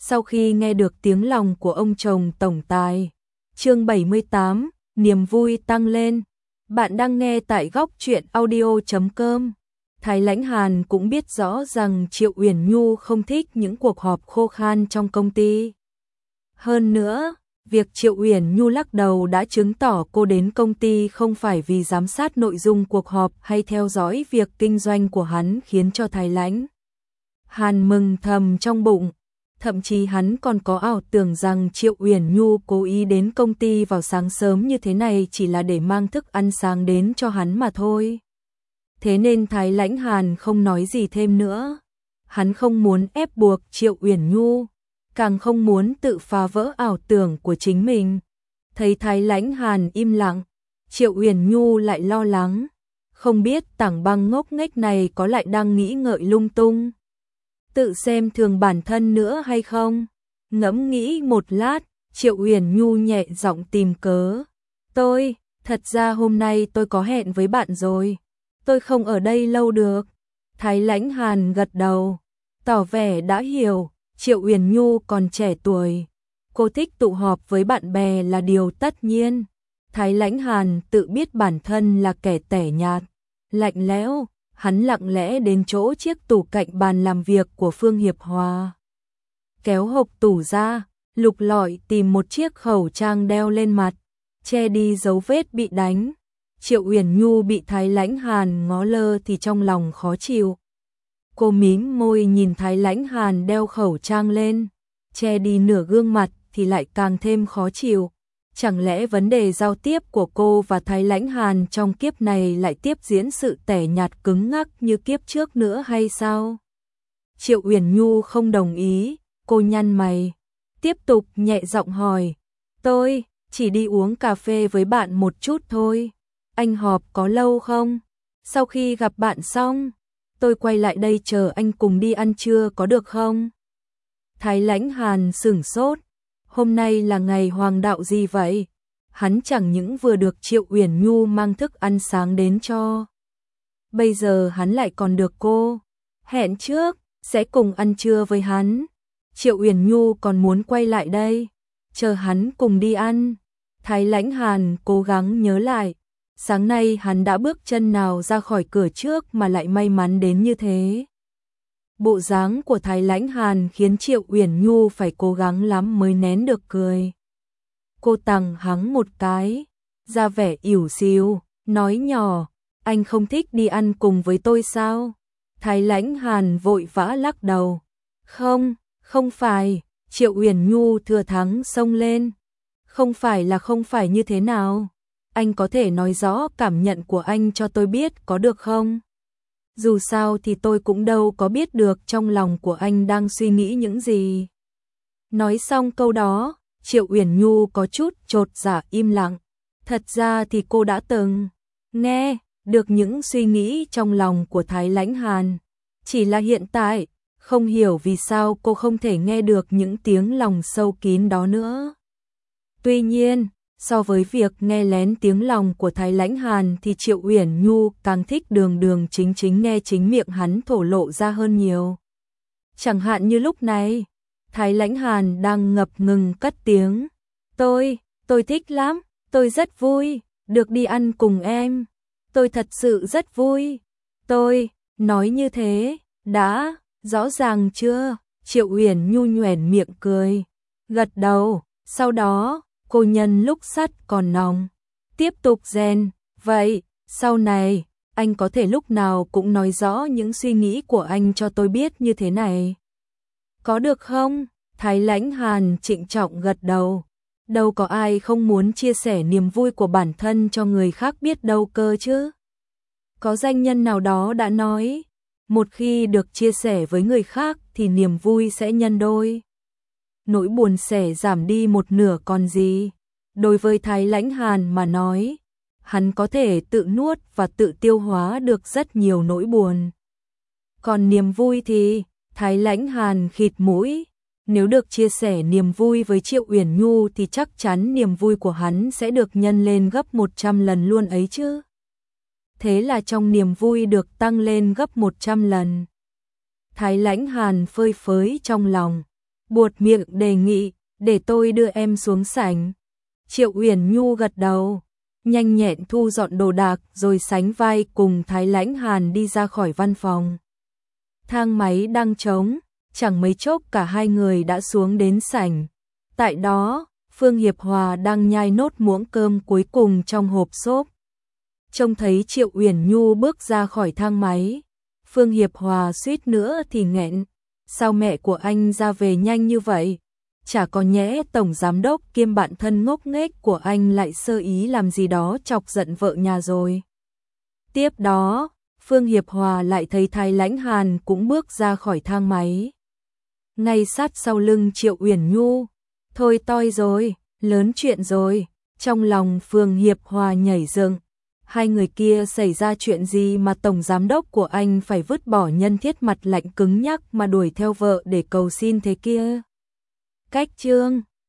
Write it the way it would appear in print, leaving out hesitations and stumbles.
sau khi nghe được tiếng lòng của ông chồng tổng tài. Chương 78, niềm vui tăng lên. Bạn đang nghe tại góc truyện audio.com. Thái Lãnh Hàn cũng biết rõ rằng Triệu Uyển Nhu không thích những cuộc họp khô khan trong công ty. Hơn nữa, việc Triệu Uyển Nhu lắc đầu đã chứng tỏ cô đến công ty không phải vì giám sát nội dung cuộc họp hay theo dõi việc kinh doanh của hắn, khiến cho Thái Lãnh Hàn mừng thầm trong bụng. Thậm chí hắn còn có ảo tưởng rằng Triệu Uyển Nhu cố ý đến công ty vào sáng sớm như thế này chỉ là để mang thức ăn sáng đến cho hắn mà thôi. Thế nên Thái Lãnh Hàn không nói gì thêm nữa. Hắn không muốn ép buộc Triệu Uyển Nhu, càng không muốn tự phá vỡ ảo tưởng của chính mình. Thấy Thái Lãnh Hàn im lặng, Triệu Uyển Nhu lại lo lắng, không biết Tảng Băng ngốc nghếch này có lại đang nghĩ ngợi lung tung, tự xem thường bản thân nữa hay không. Ngẫm nghĩ một lát, Triệu Uyển Nhu nhẹ giọng tìm cớ. Thật ra hôm nay tôi có hẹn với bạn rồi, tôi không ở đây lâu được. Thái Lãnh Hàn gật đầu, tỏ vẻ đã hiểu. Triệu Uyển Nhu còn trẻ tuổi, cô thích tụ họp với bạn bè là điều tất nhiên. Thái Lãnh Hàn tự biết bản thân là kẻ tẻ nhạt, lạnh lẽo. Hắn lặng lẽ đến chỗ chiếc tủ cạnh bàn làm việc của Phương Hiệp Hòa, kéo hộc tủ ra, lục lọi tìm một chiếc khẩu trang đeo lên mặt, che đi dấu vết bị đánh. Triệu Uyển Nhu bị Thái Lãnh Hàn ngó lơ thì trong lòng khó chịu. Cô mím môi nhìn Thái Lãnh Hàn đeo khẩu trang lên, che đi nửa gương mặt thì lại càng thêm khó chịu. Chẳng lẽ vấn đề giao tiếp của cô và Thái Lãnh Hàn trong kiếp này lại tiếp diễn sự tẻ nhạt cứng ngắc như kiếp trước nữa hay sao? Triệu Uyển Nhu không đồng ý, cô nhăn mày, tiếp tục nhẹ giọng hỏi, tôi chỉ đi uống cà phê với bạn một chút thôi, anh họp có lâu không? Sau khi gặp bạn xong, tôi quay lại đây chờ anh cùng đi ăn trưa có được không? Thái Lãnh Hàn sửng sốt, hôm nay là ngày hoàng đạo gì vậy? Hắn chẳng những vừa được Triệu Uyển Nhu mang thức ăn sáng đến cho, bây giờ hắn lại còn được cô hẹn trước sẽ cùng ăn trưa với hắn. Triệu Uyển Nhu còn muốn quay lại đây chờ hắn cùng đi ăn. Thái Lãnh Hàn cố gắng nhớ lại, sáng nay hắn đã bước chân nào ra khỏi cửa trước mà lại may mắn đến như thế. Bộ dáng của Thái Lãnh Hàn khiến Triệu Uyển Nhu phải cố gắng lắm mới nén được cười. Cô tằng hắn một cái, ra vẻ ỉu xìu, nói nhỏ, anh không thích đi ăn cùng với tôi sao? Thái Lãnh Hàn vội vã lắc đầu. Không phải. Triệu Uyển Nhu thừa thắng xông lên. Không phải như thế nào? Anh có thể nói rõ cảm nhận của anh cho tôi biết có được không? Dù sao thì tôi cũng đâu có biết được trong lòng của anh đang suy nghĩ những gì. Nói xong câu đó, Triệu Uyển Nhu có chút chột dạ im lặng. Thật ra thì cô đã từng nghe được những suy nghĩ trong lòng của Thái Lãnh Hàn. Chỉ là hiện tại, không hiểu vì sao cô không thể nghe được những tiếng lòng sâu kín đó nữa. Tuy nhiên, so với việc nghe lén tiếng lòng của Thái Lãnh Hàn thì Triệu Uyển Nhu càng thích đường đường chính chính nghe chính miệng hắn thổ lộ ra hơn nhiều. Chẳng hạn như lúc này, Thái Lãnh Hàn đang ngập ngừng cất tiếng. Tôi thích lắm, tôi rất vui, được đi ăn cùng em. Tôi thật sự rất vui. Tôi, nói như thế, đã, rõ ràng chưa? Triệu Uyển Nhu nhoẻn miệng cười, gật đầu, sau đó, cô nhân lúc sắt còn nóng, tiếp tục rèn, vậy, sau này, anh có thể lúc nào cũng nói rõ những suy nghĩ của anh cho tôi biết như thế này. Có được không? Thái Lãnh Hàn trịnh trọng gật đầu. Đâu có ai không muốn chia sẻ niềm vui của bản thân cho người khác biết đâu cơ chứ. Có danh nhân nào đó đã nói, một khi được chia sẻ với người khác thì niềm vui sẽ nhân đôi. Nỗi buồn sẽ giảm đi một nửa còn gì. Đối với Thái Lãnh Hàn mà nói, hắn có thể tự nuốt và tự tiêu hóa được rất nhiều nỗi buồn. Còn niềm vui thì, Thái Lãnh Hàn khịt mũi. Nếu được chia sẻ niềm vui với Triệu Uyển Nhu thì chắc chắn niềm vui của hắn sẽ được nhân lên gấp 100 lần luôn ấy chứ. Thế là trong niềm vui được tăng lên gấp 100 lần. Thái Lãnh Hàn phơi phới trong lòng, buột miệng đề nghị, để tôi đưa em xuống sảnh. Triệu Uyển Nhu gật đầu, nhanh nhẹn thu dọn đồ đạc rồi sánh vai cùng Thái Lãnh Hàn đi ra khỏi văn phòng. Thang máy đang trống, chẳng mấy chốc cả hai người đã xuống đến sảnh. Tại đó, Phương Hiệp Hòa đang nhai nốt muỗng cơm cuối cùng trong hộp xốp. Trông thấy Triệu Uyển Nhu bước ra khỏi thang máy, Phương Hiệp Hòa suýt nữa thì nghẹn. Sao mẹ của anh ra về nhanh như vậy? Chả có nhẽ tổng giám đốc kiêm bạn thân ngốc nghếch của anh lại sơ ý làm gì đó chọc giận vợ nhà rồi. Tiếp đó, Phương Hiệp Hòa lại thấy Thái Lãnh Hàn cũng bước ra khỏi thang máy. Ngay sát sau lưng Triệu Uyển Nhu. Thôi toi rồi, lớn chuyện rồi. Trong lòng Phương Hiệp Hòa nhảy dựng. Hai người kia xảy ra chuyện gì mà tổng giám đốc của anh phải vứt bỏ nhân thiết mặt lạnh cứng nhắc mà đuổi theo vợ để cầu xin thế kia? Cách chương